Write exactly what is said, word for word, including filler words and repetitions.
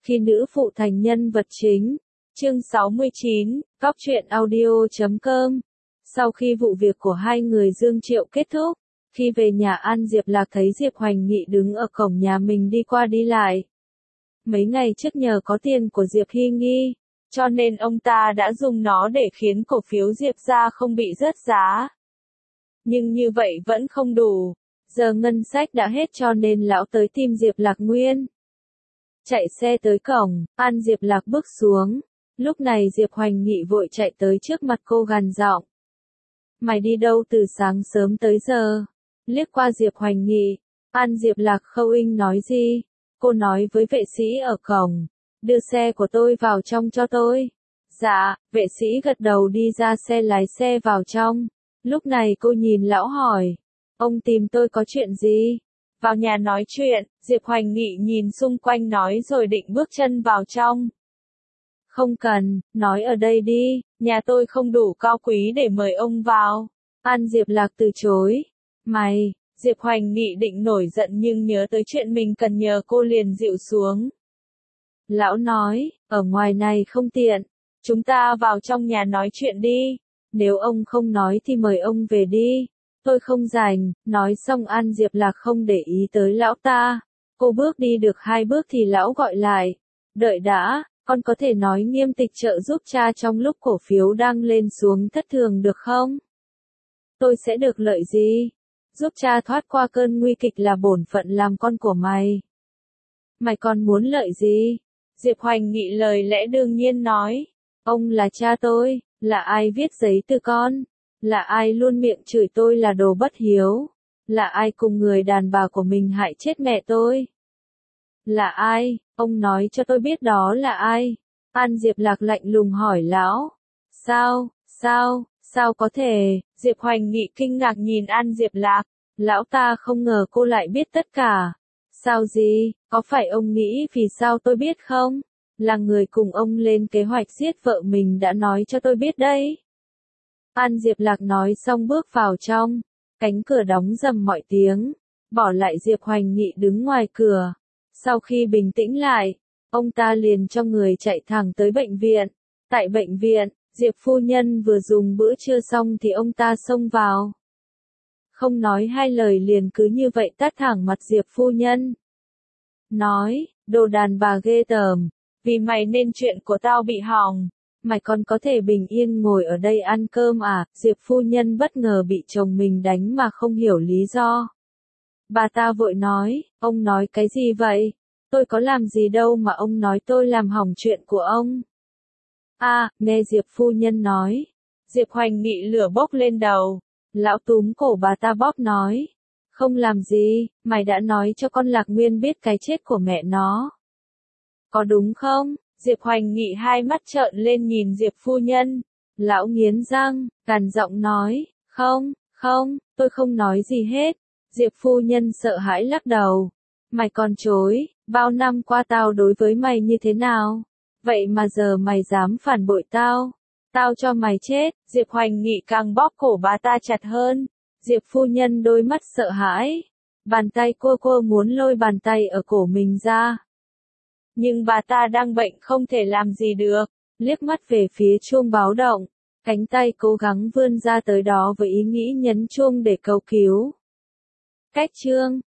Khi nữ phụ thành nhân vật chính. Chương sáu mươi chín, Cóc truyện audio chấm com. Sau khi vụ việc của hai người Dương Triệu kết thúc, khi về nhà An Diệp Lạc thấy Diệp Hoành Nghị đứng ở cổng nhà mình đi qua đi lại. Mấy ngày trước nhờ có tiền của Diệp Hy Nghi, cho nên ông ta đã dùng nó để khiến cổ phiếu Diệp gia không bị rớt giá. Nhưng như vậy vẫn không đủ. Giờ ngân sách đã hết cho nên lão tới tìm Diệp Lạc Nguyên. Chạy xe tới cổng, An Diệp Lạc bước xuống. Lúc này Diệp Hoành Nghị vội chạy tới trước mặt cô gằn giọng. Mày đi đâu từ sáng sớm tới giờ? Liếc qua Diệp Hoành Nghị, An Diệp Lạc khâu inh nói gì? Cô nói với vệ sĩ ở cổng, đưa xe của tôi vào trong cho tôi. Dạ, vệ sĩ gật đầu đi ra xe lái xe vào trong. Lúc này cô nhìn lão hỏi, ông tìm tôi có chuyện gì? Vào nhà nói chuyện, Diệp Hoành Nghị nhìn xung quanh nói rồi định bước chân vào trong. Không cần, nói ở đây đi, nhà tôi không đủ cao quý để mời ông vào. An Diệp Lạc từ chối. Mày, Diệp Hoành Nghị định nổi giận nhưng nhớ tới chuyện mình cần nhờ cô liền dịu xuống. Lão nói, ở ngoài này không tiện, chúng ta vào trong nhà nói chuyện đi, nếu ông không nói thì mời ông về đi, tôi không rảnh. Nói xong An Diệp Lạc không để ý tới lão ta, cô bước đi được hai bước thì lão gọi lại, đợi đã, con có thể nói nghiêm tịch trợ giúp cha trong lúc cổ phiếu đang lên xuống thất thường được không? Tôi sẽ được lợi gì? Giúp cha thoát qua cơn nguy kịch là bổn phận làm con của mày. Mày còn muốn lợi gì? Diệp Hoành Nghị lời lẽ đương nhiên nói. Ông là cha tôi, là ai viết giấy từ con? Là ai luôn miệng chửi tôi là đồ bất hiếu? Là ai cùng người đàn bà của mình hại chết mẹ tôi? Là ai? Ông nói cho tôi biết đó là ai? An Diệp Lạc lạnh lùng hỏi lão. Sao, sao, sao có thể? Diệp Hoành Nghị kinh ngạc nhìn An Diệp Lạc. Lão ta không ngờ cô lại biết tất cả. Sao gì? Có phải ông nghĩ vì sao tôi biết không? Là người cùng ông lên kế hoạch giết vợ mình đã nói cho tôi biết đấy. An Diệp Lạc nói xong bước vào trong. Cánh cửa đóng rầm mọi tiếng. Bỏ lại Diệp Hoành Nghị đứng ngoài cửa. Sau khi bình tĩnh lại, ông ta liền cho người chạy thẳng tới bệnh viện. Tại bệnh viện, Diệp phu nhân vừa dùng bữa trưa xong thì ông ta xông vào. Không nói hai lời liền cứ như vậy tát thẳng mặt Diệp phu nhân. Nói, đồ đàn bà ghê tởm, vì mày nên chuyện của tao bị hỏng. Mày còn có thể bình yên ngồi ở đây ăn cơm à? Diệp phu nhân bất ngờ bị chồng mình đánh mà không hiểu lý do. Bà ta vội nói, ông nói cái gì vậy? Tôi có làm gì đâu mà ông nói tôi làm hỏng chuyện của ông. À, nghe Diệp phu nhân nói. Diệp Hoành Nghị lửa bốc lên đầu. Lão túm cổ bà ta bóp nói. Không làm gì, mày đã nói cho con Lạc Nguyên biết cái chết của mẹ nó. Có đúng không? Diệp Hoành Nghị hai mắt trợn lên nhìn Diệp phu nhân. Lão nghiến răng, gằn giọng nói, không, không, tôi không nói gì hết. Diệp phu nhân sợ hãi lắc đầu. Mày còn chối, bao năm qua tao đối với mày như thế nào? Vậy mà giờ mày dám phản bội tao. Tao cho mày chết. Diệp Hoành Nghị càng bóp cổ bà ta chặt hơn. Diệp phu nhân đôi mắt sợ hãi. Bàn tay cô cô muốn lôi bàn tay ở cổ mình ra. Nhưng bà ta đang bệnh không thể làm gì được. Liếc mắt về phía chuông báo động. Cánh tay cố gắng vươn ra tới đó với ý nghĩ nhấn chuông để cầu cứu. Cách chương